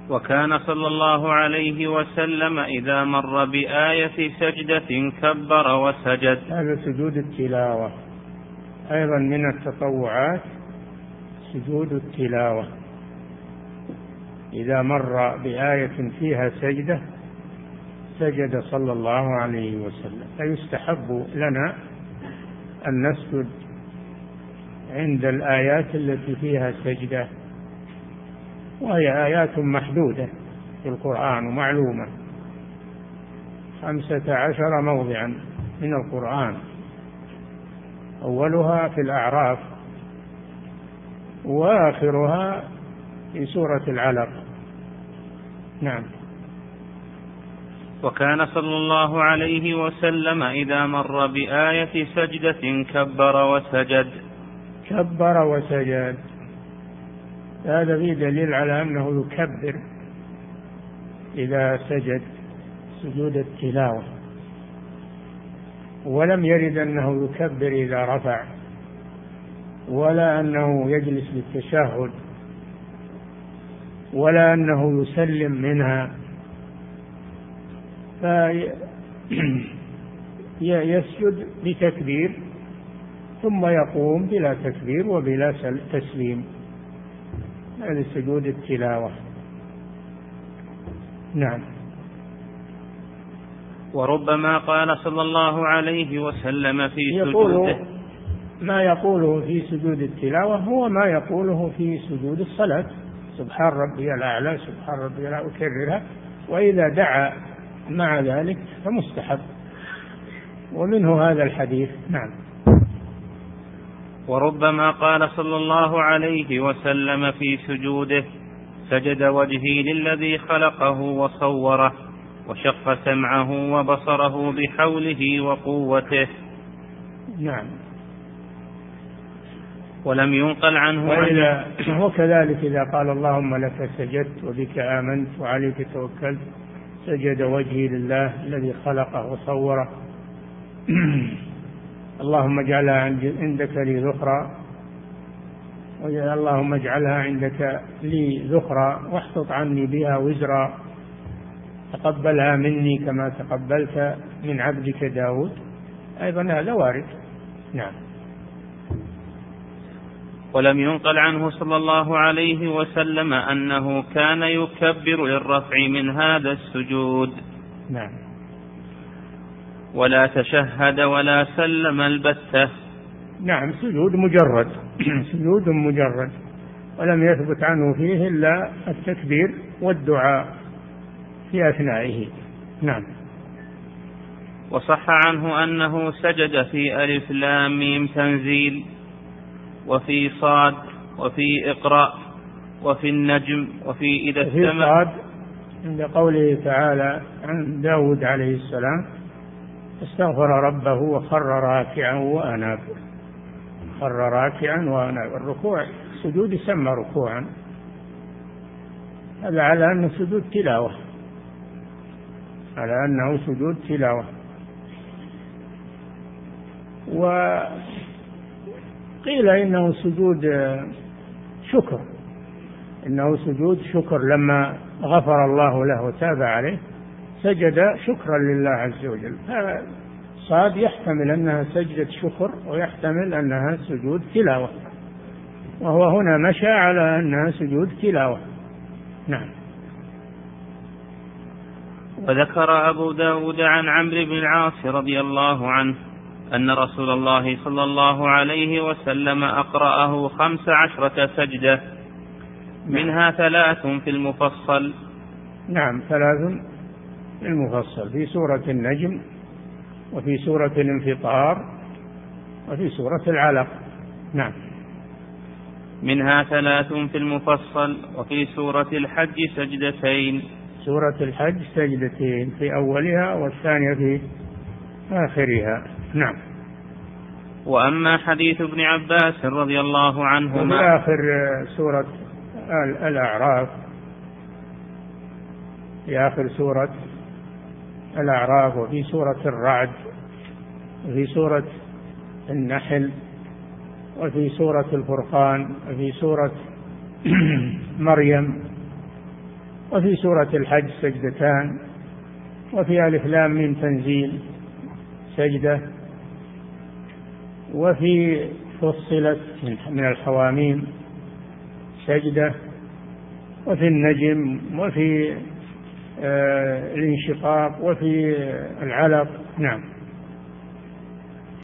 وكان صلى الله عليه وسلم إذا مر بآية سجدة كبر وسجد. هذا سجود التلاوة أيضا من التطوعات، سجود التلاوة. إذا مر بآية فيها سجدة سجد صلى الله عليه وسلم. فيستحب لنا أن نسجد عند الآيات التي فيها سجدة، وهي آيات محدودة في القرآن ومعلومة، 15 موضعا من القرآن، أولها في الأعراف وآخرها في سورة العلق. نعم. وكان صلى الله عليه وسلم إذا مر بآية سجدة كبر وسجد. كبر وسجد، هذا فيه دليل على أنه يكبر إذا سجد سجود التلاوة، ولم يرد أنه يكبر إذا رفع، ولا أنه يجلس للتشهد، ولا أنه يسلم منها، فيسجد بتكبير ثم يقوم بلا تكبير وبلا تسليم. هذا سجود التلاوة. نعم. وربما قال صلى الله عليه وسلم في سجوده، ما يقوله في سجود التلاوة هو ما يقوله في سجود الصلاة، سبحان ربي الأعلى سبحان ربي الأعلى، أكررها، وإذا دعا مع ذلك فمستحب، ومنه هذا الحديث. نعم. وربما قال صلى الله عليه وسلم في سجوده سجد وجهي للذي خلقه وصوره وشق سمعه وبصره بحوله وقوته. نعم. ولم ينقل عنه وكذلك إذا قال اللهم لك سجدت وبك آمنت وعليك توكلت سجد وجهي لله الذي خلقه وصوره. اللهم اجعلها عندك لي ذخرا، اللهم اجعلها عندك لي ذخرا واحطط عني بها وزرا، تقبلها مني كما تقبلت من عبدك داود. أيضا هذا وارد. نعم. ولم ينقل عنه صلى الله عليه وسلم أنه كان يكبر للرفع من هذا السجود. نعم. ولا تشهد ولا سلم البتة. نعم، سجود مجرد سجود مجرد، ولم يثبت عنه فيه إلا التكبير والدعاء في أثنائه. نعم. وصح عنه أنه سجد في ألف لام ميم تنزيل، وفي صاد، وفي اقرأ، وفي النجم، وفي إذا السماء. صاد عند قوله تعالى عن داود عليه السلام استغفر ربه وخر راكعا وأناب. خر راكعا وأناب، الركوع سجود يسمى ركوعا، هذا على أنه سجود تلاوة، على أنه سجود تلاوة. وقيل إنه سجود شكر، إنه سجود شكر، لما غفر الله له وتاب عليه سجد شكرا لله عز وجل. هذا صاد يحتمل أنها سجدة شكر ويحتمل أنها سجود تلاوة، وهو هنا مشى على أنها سجود تلاوة. نعم. وذكر أبو داود عن عمرو بن العاص رضي الله عنه أن رسول الله صلى الله عليه وسلم أقرأه 15 سجدة، منها 3 في المفصل. نعم، 3 في المفصل، في سورة النجم، وفي سورة الانفطار، وفي سورة العلق. نعم. منها 3 في المفصل، وفي سورة الحج سجدتين. سورة الحج سجدتين، في أولها والثانية في آخرها. نعم. وأما حديث ابن عباس رضي الله عنهما في آخر سورة الأعراف، في آخر سورة الأعراف، وفي سورة الرعد، وفي سورة النحل، وفي سورة الفرقان، وفي سورة مريم، وفي سورة الحج سجدتان، وفي ألف لام ميم تنزيل سجدة، وفي فصلت من الحواميم سجدة، وفي النجم، وفي الانشقاق، وفي العلق. نعم.